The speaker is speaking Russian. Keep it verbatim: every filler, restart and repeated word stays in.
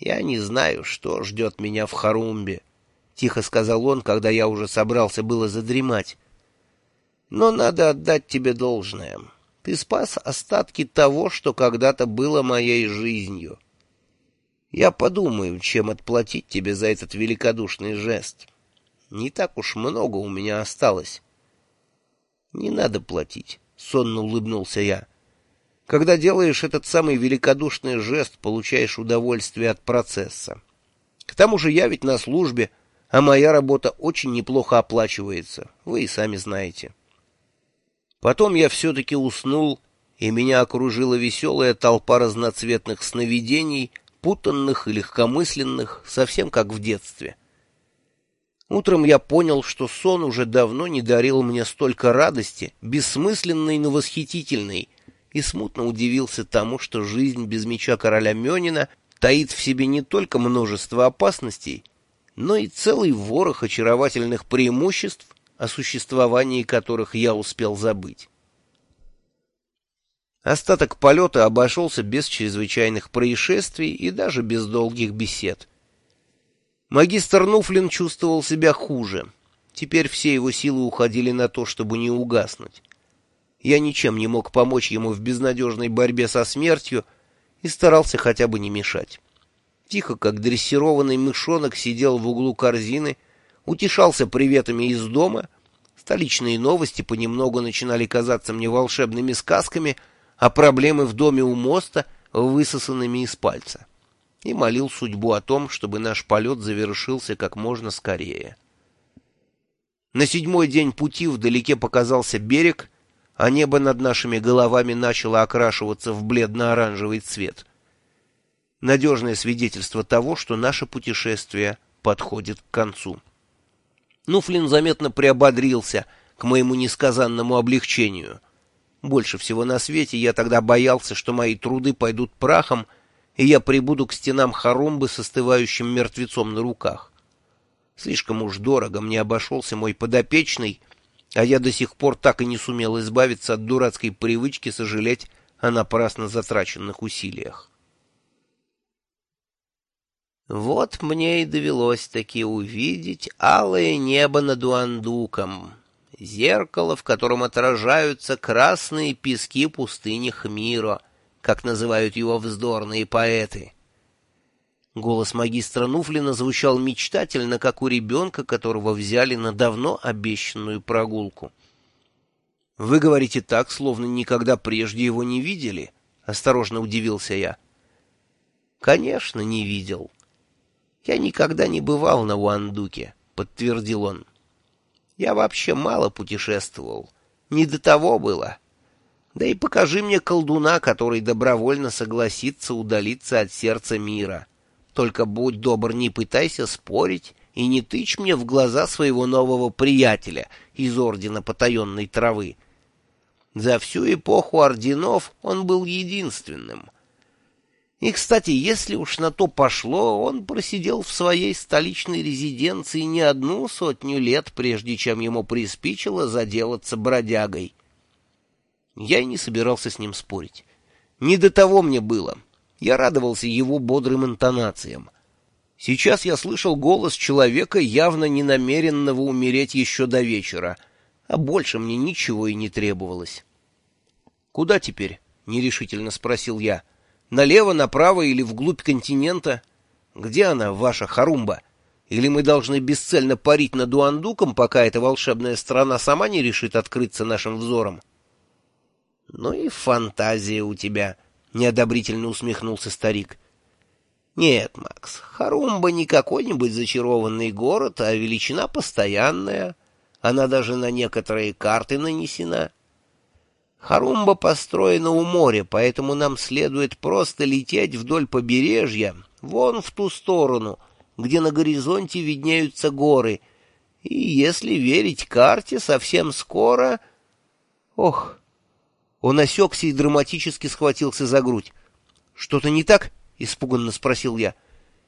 Я не знаю, что ждет меня в Харумбе, — тихо сказал он, когда я уже собрался было задремать. Но надо отдать тебе должное. Ты спас остатки того, что когда-то было моей жизнью. Я подумаю, чем отплатить тебе за этот великодушный жест. Не так уж много у меня осталось. Не надо платить, — сонно улыбнулся я. Когда делаешь этот самый великодушный жест, получаешь удовольствие от процесса. К тому же я ведь на службе, а моя работа очень неплохо оплачивается, вы и сами знаете. Потом я все-таки уснул, и меня окружила веселая толпа разноцветных сновидений, путанных и легкомысленных, совсем как в детстве. Утром я понял, что сон уже давно не дарил мне столько радости, бессмысленной, но восхитительной, и смутно удивился тому, что жизнь без меча короля Мёнина таит в себе не только множество опасностей, но и целый ворох очаровательных преимуществ, о существовании которых я успел забыть. Остаток полета обошелся без чрезвычайных происшествий и даже без долгих бесед. Магистр Нуфлин чувствовал себя хуже. Теперь все его силы уходили на то, чтобы не угаснуть. Я ничем не мог помочь ему в безнадежной борьбе со смертью и старался хотя бы не мешать. Тихо, как дрессированный мышонок, сидел в углу корзины, утешался приветами из дома. Столичные новости понемногу начинали казаться мне волшебными сказками, а проблемы в доме у моста — высосанными из пальца. И молил судьбу о том, чтобы наш полет завершился как можно скорее. На седьмой день пути вдалеке показался берег, а небо над нашими головами начало окрашиваться в бледно-оранжевый цвет. Надежное свидетельство того, что наше путешествие подходит к концу. Нуфлин заметно приободрился к моему несказанному облегчению. Больше всего на свете я тогда боялся, что мои труды пойдут прахом, и я прибуду к стенам Харумбы с остывающим мертвецом на руках. Слишком уж дорого мне обошелся мой подопечный, а я до сих пор так и не сумел избавиться от дурацкой привычки сожалеть о напрасно затраченных усилиях. Вот мне и довелось таки увидеть алое небо над Уандуком, зеркало, в котором отражаются красные пески пустыни Хмиро, как называют его вздорные поэты. Голос магистра Нуфлина звучал мечтательно, как у ребенка, которого взяли на давно обещанную прогулку. — Вы говорите так, словно никогда прежде его не видели? — осторожно удивился я. — Конечно, не видел. Я никогда не бывал на Уандуке, — подтвердил он. Я вообще мало путешествовал. Не до того было. Да и покажи мне колдуна, который добровольно согласится удалиться от сердца мира. Только будь добр, не пытайся спорить и не тычь мне в глаза своего нового приятеля из Ордена Потаенной Травы. За всю эпоху орденов он был единственным. И, кстати, если уж на то пошло, он просидел в своей столичной резиденции не одну сотню лет, прежде чем ему приспичило заделаться бродягой. Я и не собирался с ним спорить. Не до того мне было. Я радовался его бодрым интонациям. Сейчас я слышал голос человека, явно не намеренного умереть еще до вечера, а больше мне ничего и не требовалось. — Куда теперь? — нерешительно спросил я. — Налево, направо или вглубь континента? Где она, ваша Харумба? Или мы должны бесцельно парить над Уандуком, пока эта волшебная страна сама не решит открыться нашим взором? — Ну и фантазия у тебя! — неодобрительно усмехнулся старик. — Нет, Макс, Харумба не какой-нибудь зачарованный город, а величина постоянная. Она даже на некоторые карты нанесена. Харумба построена у моря, поэтому нам следует просто лететь вдоль побережья, вон в ту сторону, где на горизонте виднеются горы. И, если верить карте, совсем скоро... Ох! Он осекся и драматически схватился за грудь. — Что-то не так? — испуганно спросил я.